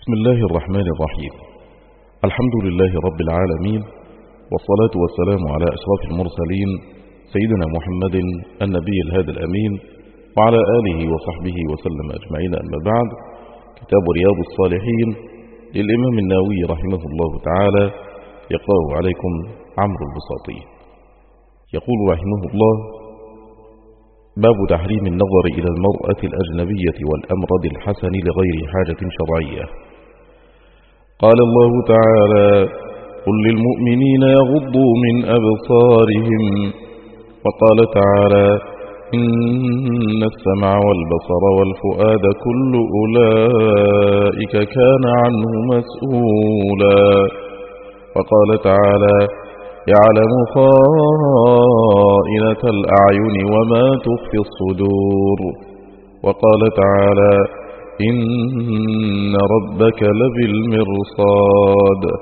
بسم الله الرحمن الرحيم. الحمد لله رب العالمين، والصلاة والسلام على أشرف المرسلين سيدنا محمد النبي الهادي الأمين وعلى آله وصحبه وسلم أجمعين. أما بعد، كتاب رياض الصالحين للإمام النووي رحمه الله تعالى يقرأه عليكم عمرو البساطي. يقول رحمه الله: باب تحريم النظر إلى المرأة الأجنبية والأمرد الحسن لغير حاجة شرعية. قال الله تعالى: قل للمؤمنين يغضوا من أبصارهم. وقال تعالى: إن السمع والبصر والفؤاد كل أولئك كان عنه مسؤولا. وقال تعالى: يعلم خائنة الأعين وما تخفي الصدور. وقال تعالى: إن ربك لبالمرصاد.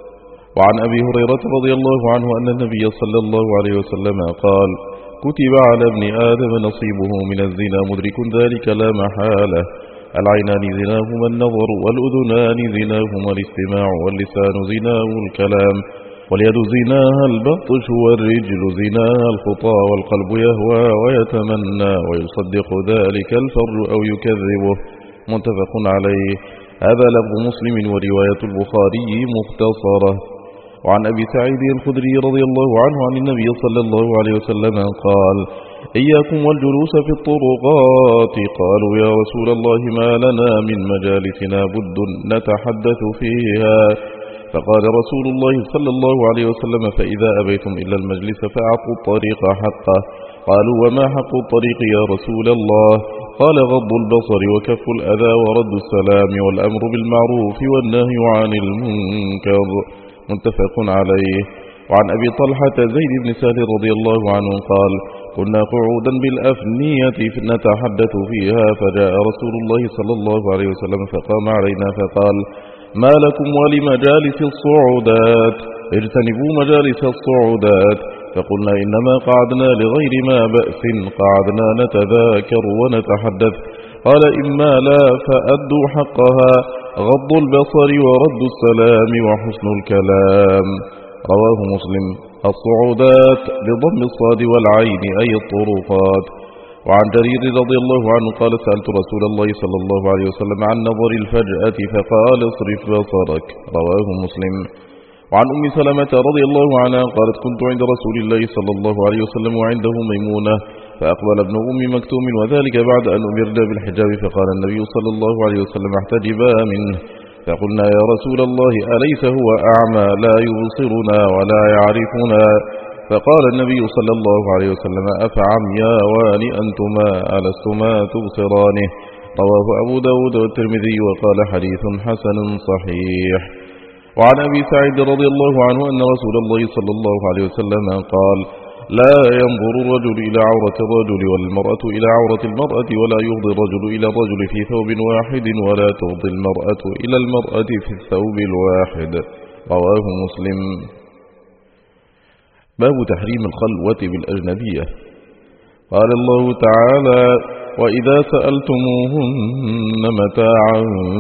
وعن أبي هريرة رضي الله عنه أن النبي صلى الله عليه وسلم قال: كتب على ابن آدم نصيبه من الزنا مدرك ذلك لا محالة. العينان زناهما النظر، والأذنان زناهما الاستماع، واللسان زناه الكلام، واليد زناها البطش، والرجل زناها الخطى، والقلب يهوى ويتمنى ويصدق ذلك الفرج أو يكذبه. متفق عليه. هذا لفظ مسلم ورواية البخاري مختصرة. وعن أبي سعيد الخدري رضي الله عنه عن النبي صلى الله عليه وسلم قال: إياكم والجلوس في الطرقات. قالوا: يا رسول الله ما لنا من مجالسنا بد نتحدث فيها. فقال رسول الله صلى الله عليه وسلم: فإذا أبيتم إلا المجلس فأعطوا الطريق حقه. قالوا: وما حق الطريق يا رسول الله؟ قال: غض البصر وكف الأذى ورد السلام والأمر بالمعروف والنهي عن المنكر. متفق عليه. وعن أبي طلحة زيد بن سهل رضي الله عنه قال: كنا قعودا بالأفنية نتحدث فيها، فجاء رسول الله صلى الله عليه وسلم فقام علينا فقال: ما لكم ولمجالس الصعودات؟ اجتنبوا مجالس الصعودات. فقلنا: إنما قعدنا لغير ما بأس، قعدنا نتذاكر ونتحدث. قال: إما لا فأدوا حقها، غض البصر ورد السلام وحسن الكلام. رواه مسلم. الصعودات بضم الصاد والعين أي الطرقات. وعن جرير رضي الله عنه قال: سألت رسول الله صلى الله عليه وسلم عن نظر الفجأة فقال: اصرف بصرك. رواه مسلم. وعن أم سلمة رضي الله عنها قالت: كنت عند رسول الله صلى الله عليه وسلم وعنده ميمونة، فأقبل ابن أم مكتوم وذلك بعد أن أمرنا بالحجاب، فقال النبي صلى الله عليه وسلم: احتجبا منه. فقلنا: يا رسول الله أليس هو أعمى لا يبصرنا ولا يعرفنا؟ فقال النبي صلى الله عليه وسلم: أفعمياوان أنتما ألستما تبصرانه؟ رواه أبو داود والترمذي وقال: حديث حسن صحيح. وعن أبي سعيد رضي الله عنه أن رسول الله صلى الله عليه وسلم قال: لا ينظر الرجل إلى عورة الرجل والمرأة إلى عورة المرأة، ولا يغضي الرجل إلى الرجل في ثوب واحد، ولا تغضي المرأة إلى المرأة في الثوب الواحد. رواه مسلم. باب تحريم الخلوة بالأجنبية. قال الله تعالى: وإذا سألتموهن متاعا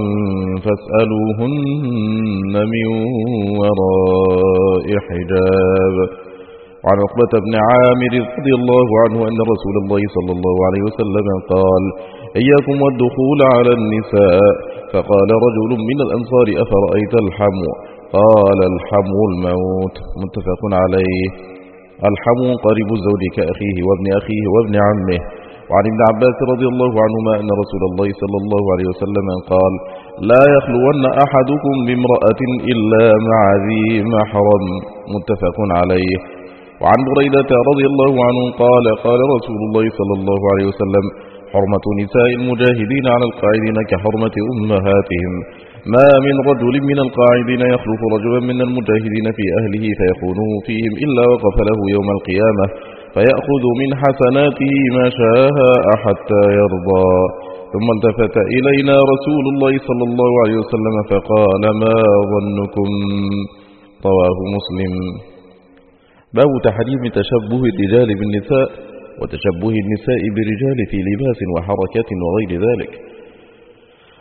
فاسألوهن من وراء حجاب. وعن عقبة بن عامر رضي الله عنه أن رسول الله صلى الله عليه وسلم قال: إياكم والدخول على النساء. فقال رجل من الأنصار: أفرأيت الحمو؟ قال: الحمو الموت. متفق عليه. الحمو قريب الزوج كأخيه وابن أخيه وابن عمه. وعن ابن عباس رضي الله عنهما أن رسول الله صلى الله عليه وسلم قال: لا يخلون أحدكم بامرأة إلا مع ذي محرم. متفق عليه. وعن بريدة رضي الله عنه قال: قال رسول الله صلى الله عليه وسلم: حرمة نساء المجاهدين على القاعدين كحرمة أمهاتهم. ما من رجل من القاعدين يخلف رجلا من المجاهدين في أهله فيخونه فيهم إلا وقف له يوم القيامة فيأخذ من حسناته ما شاء حتى يرضى. ثم التفت إلينا رسول الله صلى الله عليه وسلم فقال: ما ظنكم؟ رواه مسلم. باب تحريم تشبه الرجال بالنساء وتشبه النساء بالرجال في لباس وحركة وغير ذلك.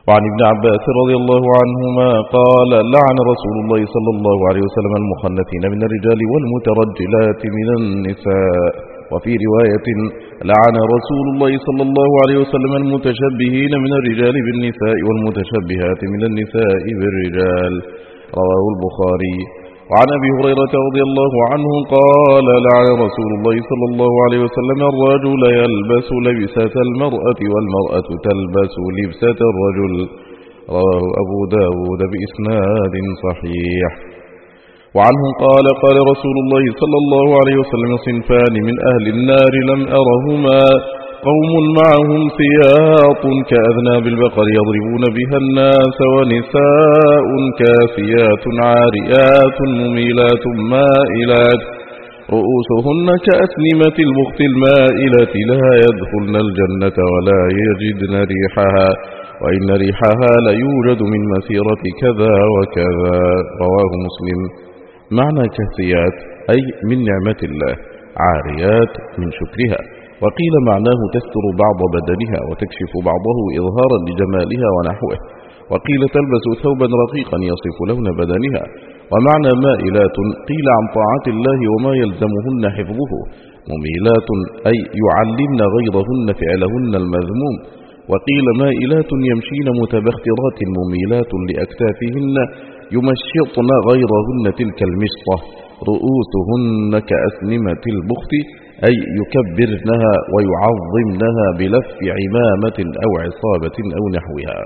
وعن ابن عباس رضي الله عنهما قال لعن رسول الله صلى الله عليه وسلم المخنثين من الرجال والمترجلات من النساء. وفي رواية لعن رسول الله صلى الله عليه وسلم المتشبهين من الرجال بالنساء والمتشبهات من النساء بالرجال. رواه البخاري. وعن أبي هريرة رضي الله عنه قال لعن رسول الله صلى الله عليه وسلم الرجل يلبس لبسة المرأة والمرأة تلبس لبسة الرجل. رواه أبو داود بإسناد صحيح. وعنه قال قال رسول الله صلى الله عليه وسلم صنفان من أهل النار لم أرهما قوم معهم سياط كأذناب البقر يضربون بها الناس ونساء كاسيات عاريات مميلات مائلات رؤوسهن كأسنمة البخت المائلة لا يدخلن الجنة ولا يجدن ريحها وإن ريحها ليوجد من مسيرة كذا وكذا. رواه مسلم. معنى كاسيات أي من نعمة الله، عاريات من شكرها. وقيل معناه تستر بعض بدنها وتكشف بعضه إظهارا لجمالها ونحوه. وقيل تلبس ثوبا رقيقا يصف لون بدنها. ومعنى مائلات قيل عن طاعة الله وما يلزمهن حفظه. مميلات أي يعلمن غيرهن فعلهن المذموم. وقيل مائلات يمشين متبخترات مميلات لأكتافهن يمشطن غيرهن تلك المشطة. رؤوسهن كأسنمة البخت أي يكبرنها ويعظمنها بلف عمامة أو عصابة أو نحوها.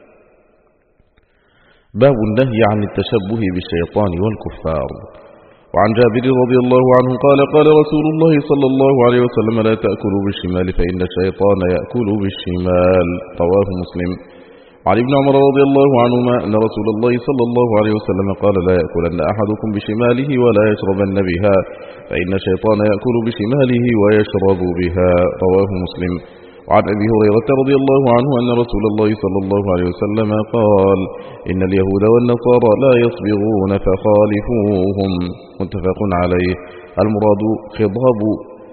باب النهي عن التشبه بالشيطان والكفار. وعن جابر رضي الله عنه قال قال رسول الله صلى الله عليه وسلم لا تأكلوا بالشمال فإن الشيطان يأكل بالشمال. رواه مسلم. وعن ابن عمر رضي الله عنهما أن رسول الله صلى الله عليه وسلم قال لا يأكلن أحدكم بشماله ولا يشربن بها فإن الشيطان يأكل بشماله ويشرب بها. رواه مسلم. وعن أبي هريرة رضي الله عنه أن رسول الله صلى الله عليه وسلم قال إن اليهود والنصارى لا يصبغون فخالفوهم. متفق عليه. المراد خضاب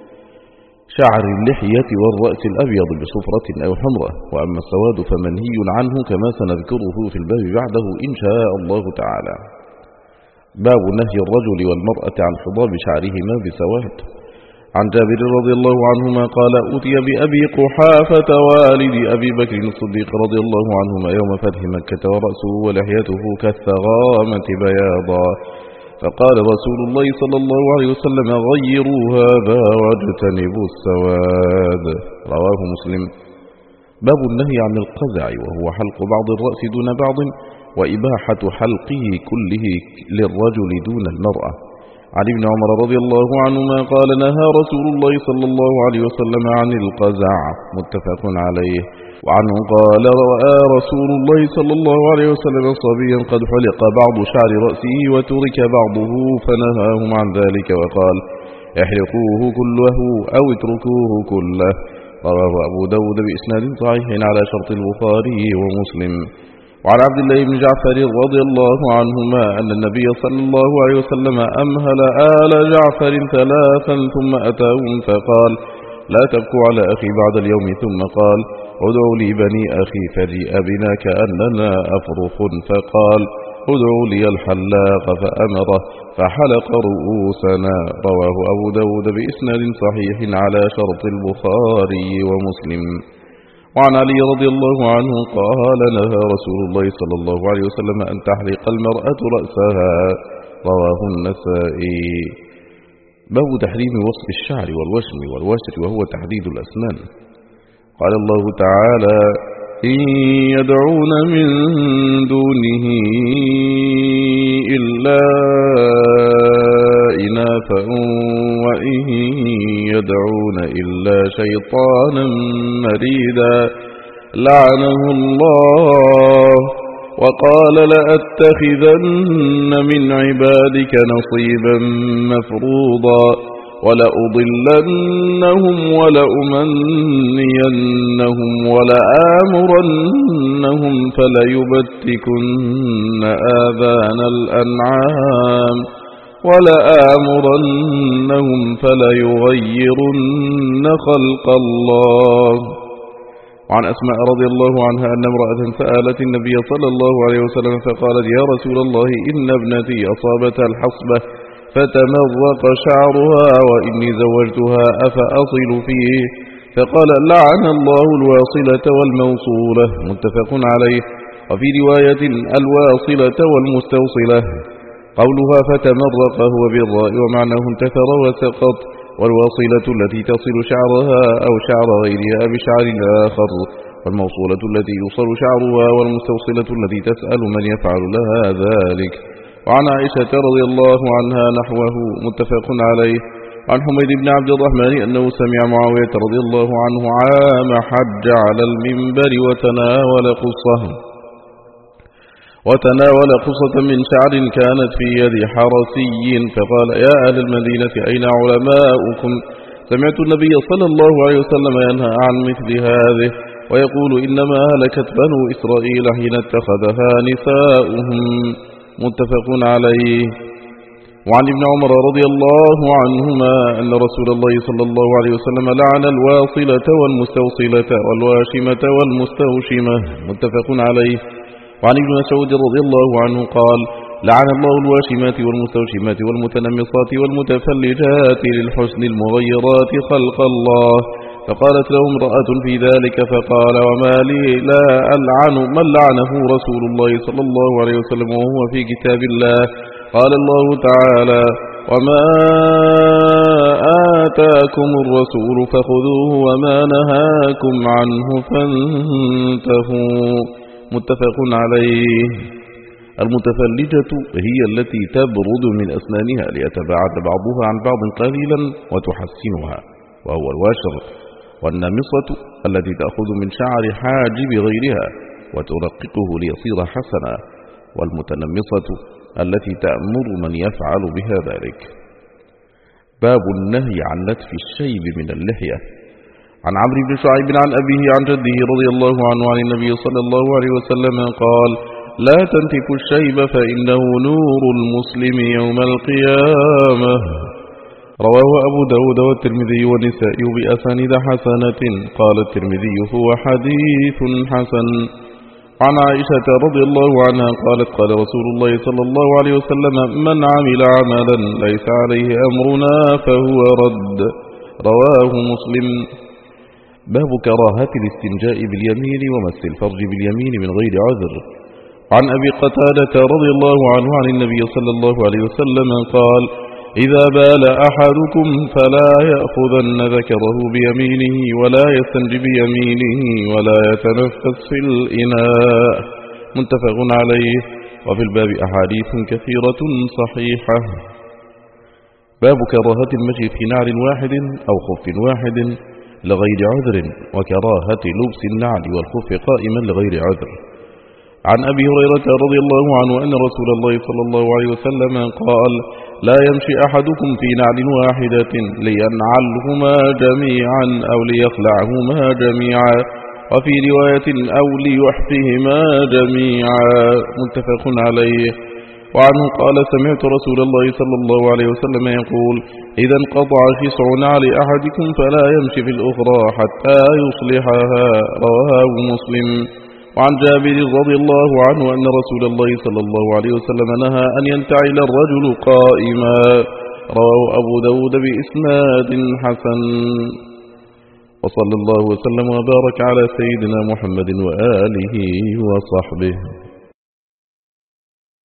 شعر اللحية والرأس الأبيض بصفرة أو حمرة. وأما السواد فمنهي عنه كما سنذكره في الباب بعده إن شاء الله تعالى. باب نهي الرجل والمرأة عن خضاب شعرهما بسواد. عن جابر رضي الله عنهما قال أتي بأبي قحافة والد أبي بكر الصديق رضي الله عنهما يوم فتح مكة ورأسه ولحيته كالثغامة بياضا فقال رسول الله صلى الله عليه وسلم غيروا هذا واجتنبوا السواد. رواه مسلم. باب النهي عن القزع وهو حلق بعض الرأس دون بعض وإباحة حلقه كله للرجل دون المرأة. عن ابن عمر رضي الله عنهما قال نهى رسول الله صلى الله عليه وسلم عن القزع. متفق عليه. وعنه قال رأى رسول الله صلى الله عليه وسلم صبيا قد حلق بعض شعر رأسه وترك بعضه فنهاهم عن ذلك وقال احرقوه كله أو اتركوه كله. رواه أبو داود بإسناد صحيح على شرط البخاري ومسلم. وعن عبد الله بن جعفر رضي الله عنهما أن النبي صلى الله عليه وسلم أمهل آل جعفر ثلاثا ثم أتاهم فقال لا تبكوا على أخي بعد اليوم ثم قال ادعوا لي بني أخي فجيء بنا كأننا أفرخ فقال ادعوا لي الحلاق فأمره فحلق رؤوسنا. رواه أبو داود بإسناد صحيح على شرط البخاري ومسلم. وعن علي رضي الله عنه قال نهى رسول الله صلى الله عليه وسلم أن تحلق المرأة رأسها. رواه النسائي. باب تحريم وصف الشعر والوشم والوسر وهو تحديد الأسنان. قال الله تعالى إن يدعون من دونه إلا إناثا وإن يدعون إلا شيطانا مريدا لعنه الله وقال لأتخذن من عبادك نصيبا مفروضا ولأضلنهم ولأمنينهم ولآمرنهم فليبتكن آذان الأنعام ولآمرنهم فليغيرن خلق الله وعن أسماء رضي الله عنها أن امرأة سألت النبي صلى الله عليه وسلم فقالت يا رسول الله إن ابنتي أصابتها الحصبة فتمرق شعرها وإني زوجتها أفأصل فيه؟ فقال لعن الله الواصلة والموصولة، متفق عليه. وفي رواية الواصلة والمستوصلة. قولها فتمرق هو بالراء ومعناه انتثر وسقط، والواصلة التي تصل شعرها أو شعر غيرها بشعر آخر، والموصولة التي يوصل شعرها، والمستوصلة التي تسأل من يفعل لها ذلك. وعن عائشة رضي الله عنها نحوه، متفق عليه. عن حميد بن عبد الرحمن أنه سمع معاوية رضي الله عنه عام حج على المنبر وتناول قصة من شعر كانت في يد حرسي، فقال يا أهل المدينة أين علماؤكم؟ سمعت النبي صلى الله عليه وسلم ينهى عن مثل هذه ويقول إنما هلكت بنو إسرائيل حين اتخذها نساؤهم، متفق عليه. وعن ابن عمر رضي الله عنهما أن رسول الله صلى الله عليه وسلم لعن الواصلة والمستوصلة والواشمة والمستوشمة، متفق عليه. وعن ابن مسعود رضي الله عنه قال لعن الله الواشمات والمستوشمات والمتنمصات والمتفلجات للحسن المغيرات خلق الله. فقالت له امرأة في ذلك فقال وما لي لا ألعن من لعنه رسول الله صلى الله عليه وسلم وهو في كتاب الله. قال الله تعالى وما آتاكم الرسول فخذوه وما نهاكم عنه فانتهوا، متفق عليه. المتفلجة هي التي تبرد من أسنانها ليتباعد بعضها عن بعض قليلا وتحسنها، وهو الواشر. والنامصة التي تأخذ من شعر حاجب غيرها وترققه ليصير حسنا، والمتنمصة التي تأمر من يفعل بها ذلك. باب النهي عن نتف الشيب من اللحية. عن عمرو بن شعيب عن أبيه عن جده رضي الله عنه عن النبي صلى الله عليه وسلم قال لا تنتفوا الشيب فإنه نور المسلم يوم القيامة. رواه أبو داود والترمذي والنسائي بأسانيد حسنة. قال الترمذي هو حديث حسن. عن عائشة رضي الله عنها قالت قال رسول الله صلى الله عليه وسلم من عمل عملا ليس عليه أمرنا فهو رد. رواه مسلم. باب كراهة الاستنجاء باليمين ومس الفرج باليمين من غير عذر. عن أبي قتادة رضي الله عنه عن النبي صلى الله عليه وسلم قال إذا بال أحدكم فلا يأخذن ذكره بيمينه ولا يستنج بيمينه ولا يتنفس في الإناء، متفق عليه. وفي الباب أحاديث كثيرة صحيحة. باب كراهة المشي في نعل واحد أو خف واحد لغير عذر، وكراهة لبس النعل والخف قائما لغير عذر. عن أبي هريرة رضي الله عنه أن رسول الله صلى الله عليه وسلم قال لا يمشي أحدكم في نعل واحدة لينعلهما جميعا أو ليخلعهما جميعا، وفي رواية أو ليحفهما جميعا، متفق عليه. وعنه قال سمعت رسول الله صلى الله عليه وسلم يقول إذا انقطع خصع نعل أحدكم فلا يمشي في الأخرى حتى يصلحها. رواه مسلم. وعن جابر رضي الله عنه أن رسول الله صلى الله عليه وسلم نهى أن ينتعل الرجل قائما. رواه أبو داود بإسناد حسن. وصلى الله وسلم وبارك على سيدنا محمد وآله وصحبه.